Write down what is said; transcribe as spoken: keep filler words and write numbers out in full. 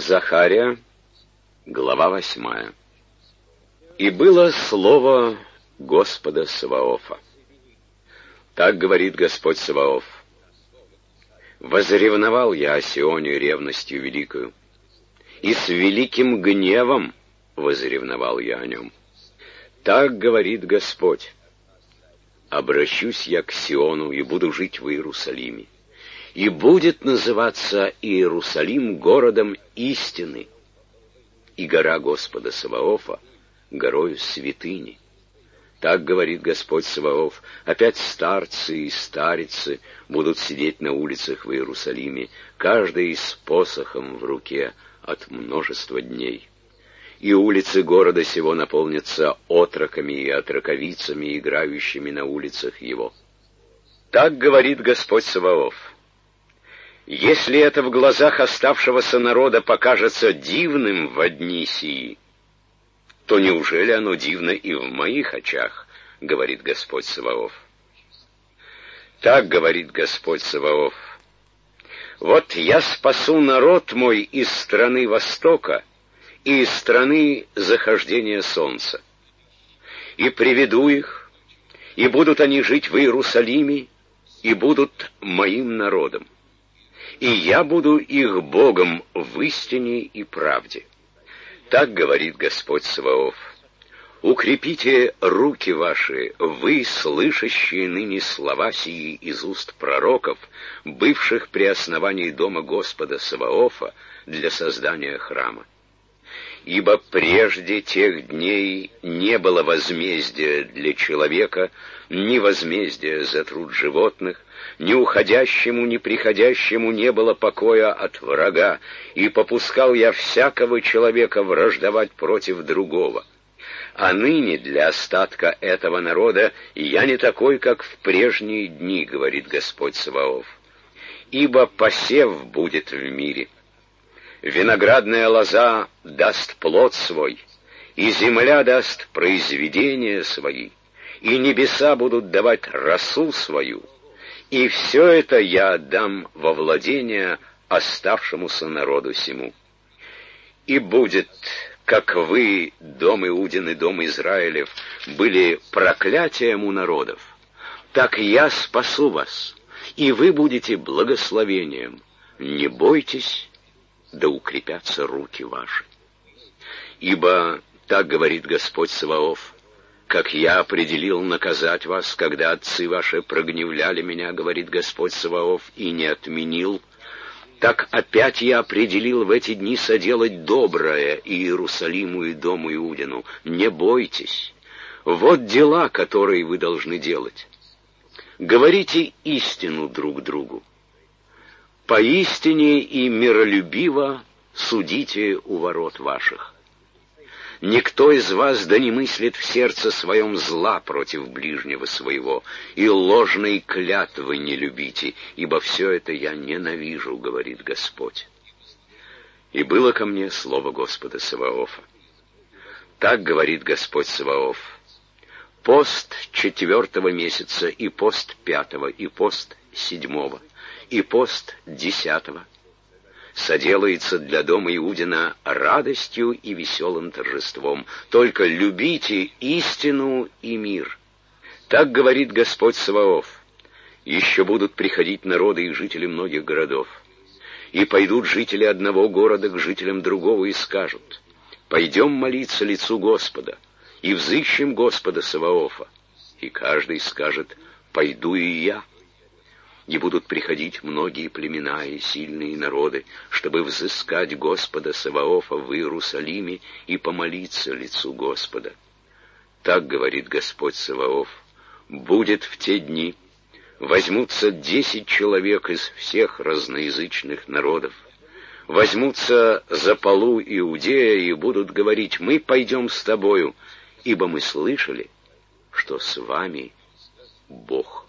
Захария, глава восьмая. «И было слово Господа Саваофа. Так говорит Господь Саваоф: возревновал я о Сионе ревностью великою, и с великим гневом возревновал я о нем. Так говорит Господь: обращусь я к Сиону и буду жить в Иерусалиме, и будет называться Иерусалим городом истины, и гора Господа Саваофа горою святыни. Так говорит Господь Саваоф: опять старцы и старицы будут сидеть на улицах в Иерусалиме, каждый с посохом в руке от множества дней. И улицы города сего наполнятся отроками и отроковицами, играющими на улицах его. Так говорит Господь Саваоф: если это в глазах оставшегося народа покажется дивным во дни сии, то неужели оно дивно и в моих очах, говорит Господь Саваоф. Так говорит Господь Саваоф: вот я спасу народ мой из страны востока и из страны захождения солнца, и приведу их, и будут они жить в Иерусалиме, и будут моим народом, и я буду их Богом в истине и правде. Так говорит Господь Саваоф: укрепите руки ваши, вы, слышащие ныне слова сии из уст пророков, бывших при основании дома Господа Саваофа для создания храма. Ибо прежде тех дней не было возмездия для человека, ни возмездия за труд животных, ни уходящему, ни приходящему не было покоя от врага, и попускал я всякого человека враждовать против другого. А ныне для остатка этого народа я не такой, как в прежние дни, говорит Господь Саваоф. Ибо посев будет в мире, виноградная лоза даст плод свой, и земля даст произведения свои, и небеса будут давать росу свою, и все это я отдам во владение оставшемуся народу сему. И будет, как вы, дом Иудин и дом Израилев, были проклятием у народов, так я спасу вас, и вы будете благословением. Не бойтесь, да укрепятся руки ваши. Ибо, так говорит Господь Саваоф, как я определил наказать вас, когда отцы ваши прогневляли меня, говорит Господь Саваоф, и не отменил, так опять я определил в эти дни соделать доброе Иерусалиму и дому Иудину. Не бойтесь. Вот дела, которые вы должны делать. Говорите истину друг другу. Поистине и миролюбиво судите у ворот ваших. Никто из вас да не мыслит в сердце своем зла против ближнего своего, и ложной клятвы не любите, ибо все это я ненавижу, говорит Господь. И было ко мне слово Господа Саваофа. Так говорит Господь Саваоф: пост четвертого месяца, и пост пятого, и пост седьмого, и пост десятого соделается для дома Иудина радостью и веселым торжеством. Только любите истину и мир. Так говорит Господь Саваоф: еще будут приходить народы и жители многих городов, и пойдут жители одного города к жителям другого и скажут: пойдем молиться лицу Господа, и взыщем Господа Саваофа. И каждый скажет: пойду и я. И будут приходить многие племена и сильные народы, чтобы взыскать Господа Саваофа в Иерусалиме и помолиться лицу Господа. Так говорит Господь Саваоф: будет в те дни, возьмутся десять человек из всех разноязычных народов, возьмутся за полу Иудея и будут говорить: мы пойдем с тобою, ибо мы слышали, что с вами Бог.